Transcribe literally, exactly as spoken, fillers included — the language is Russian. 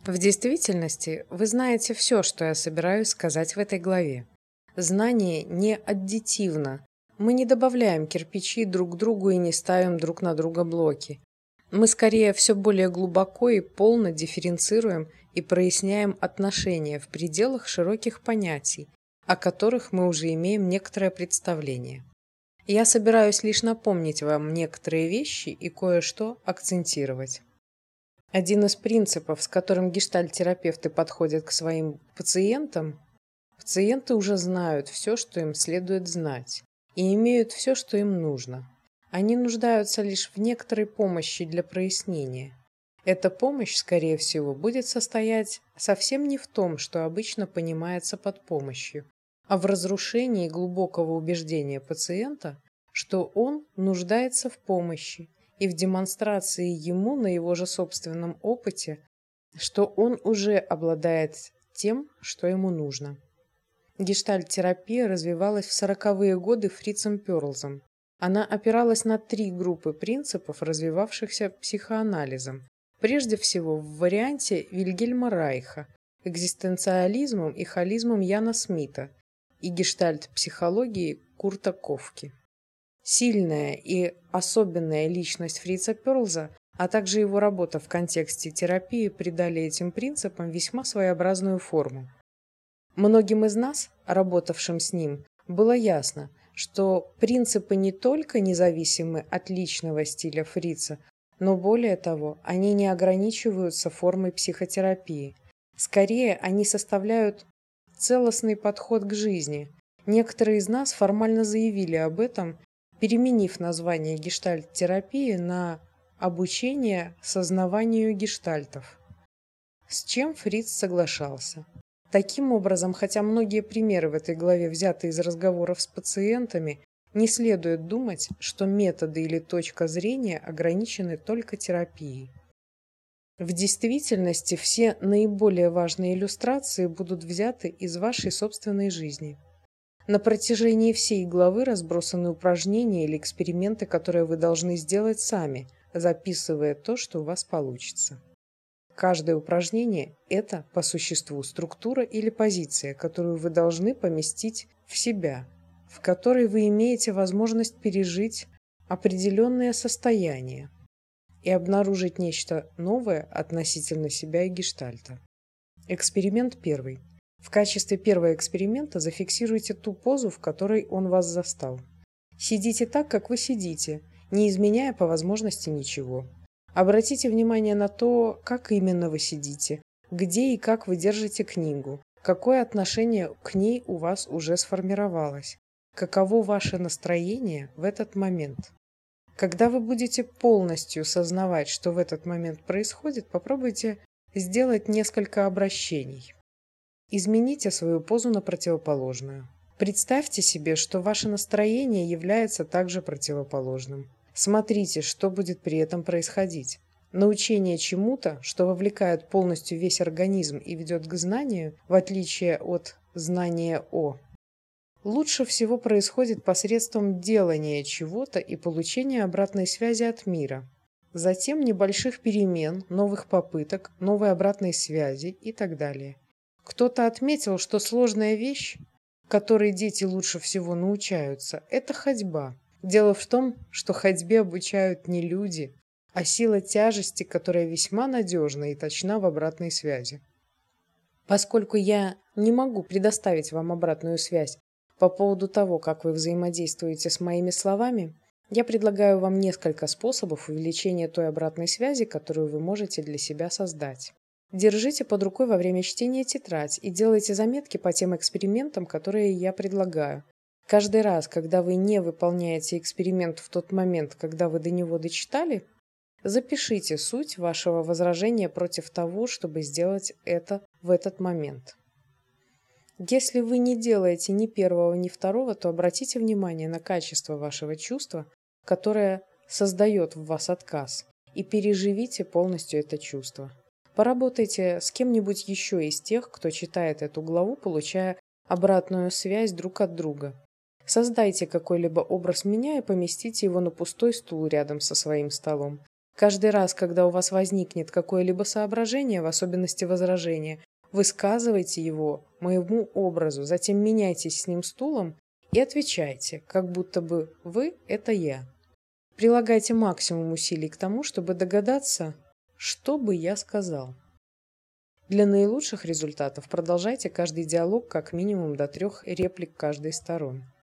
В действительности, вы знаете все, что я собираюсь сказать в этой главе. Знание не аддитивно. Мы не добавляем кирпичи друг к другу и не ставим друг на друга блоки. Мы скорее все более глубоко и полно дифференцируем и проясняем отношения в пределах широких понятий, о которых мы уже имеем некоторое представление. Я собираюсь лишь напомнить вам некоторые вещи и кое-что акцентировать. Один из принципов, с которым гештальт-терапевты подходят к своим пациентам, пациенты уже знают все, что им следует знать, и имеют все, что им нужно. Они нуждаются лишь в некоторой помощи для прояснения. Эта помощь, скорее всего, будет состоять совсем не в том, что обычно понимается под помощью, а в разрушении глубокого убеждения пациента, что он нуждается в помощи, и в демонстрации ему на его же собственном опыте, что он уже обладает тем, что ему нужно. Гештальт-терапия развивалась в сороковые годы Фрицем Перлзом. Она опиралась на три группы принципов, развивавшихся психоанализом. Прежде всего в варианте Вильгельма Райха, экзистенциализмом и холизмом Яна Смита и гештальт-психологией Курта Кофки. Сильная и особенная личность Фрица Перлза, а также его работа в контексте терапии придали этим принципам весьма своеобразную форму. Многим из нас, работавшим с ним, было ясно, что принципы не только независимы от личного стиля Фрица, но более того, они не ограничиваются формой психотерапии. Скорее, они составляют целостный подход к жизни. Некоторые из нас формально заявили об этом, переменив название гештальт-терапии на «обучение сознаванию гештальтов», с чем Фриц соглашался. Таким образом, хотя многие примеры в этой главе взяты из разговоров с пациентами, не следует думать, что методы или точка зрения ограничены только терапией. В действительности все наиболее важные иллюстрации будут взяты из вашей собственной жизни. На протяжении всей главы разбросаны упражнения или эксперименты, которые вы должны сделать сами, записывая то, что у вас получится. Каждое упражнение – это, по существу, структура или позиция, которую вы должны поместить в себя, в которой вы имеете возможность пережить определенное состояние и обнаружить нечто новое относительно себя и гештальта. Эксперимент первый. В качестве первого эксперимента зафиксируйте ту позу, в которой он вас застал. Сидите так, как вы сидите, не изменяя по возможности ничего. Обратите внимание на то, как именно вы сидите, где и как вы держите книгу, какое отношение к ней у вас уже сформировалось, каково ваше настроение в этот момент. Когда вы будете полностью сознавать, что в этот момент происходит, попробуйте сделать несколько обращений. Измените свою позу на противоположную. Представьте себе, что ваше настроение является также противоположным. Смотрите, что будет при этом происходить. Научение чему-то, что вовлекает полностью весь организм и ведет к знанию, в отличие от знания о, лучше всего происходит посредством делания чего-то и получения обратной связи от мира. Затем небольших перемен, новых попыток, новой обратной связи и так далее. Кто-то отметил, что сложная вещь, которой дети лучше всего научаются, это ходьба. Дело в том, что ходьбе обучают не люди, а сила тяжести, которая весьма надежна и точна в обратной связи. Поскольку я не могу предоставить вам обратную связь по поводу того, как вы взаимодействуете с моими словами, я предлагаю вам несколько способов увеличения той обратной связи, которую вы можете для себя создать. Держите под рукой во время чтения тетрадь и делайте заметки по тем экспериментам, которые я предлагаю. Каждый раз, когда вы не выполняете эксперимент в тот момент, когда вы до него дочитали, запишите суть вашего возражения против того, чтобы сделать это в этот момент. Если вы не делаете ни первого, ни второго, то обратите внимание на качество вашего чувства, которое создает в вас отказ, и переживите полностью это чувство. Поработайте с кем-нибудь еще из тех, кто читает эту главу, получая обратную связь друг от друга. Создайте какой-либо образ меня и поместите его на пустой стул рядом со своим столом. Каждый раз, когда у вас возникнет какое-либо соображение, в особенности возражение, высказывайте его моему образу, затем меняйтесь с ним стулом и отвечайте, как будто бы вы – это я. Прилагайте максимум усилий к тому, чтобы догадаться, что бы я сказал. Для наилучших результатов продолжайте каждый диалог как минимум до трех реплик каждой из сторон.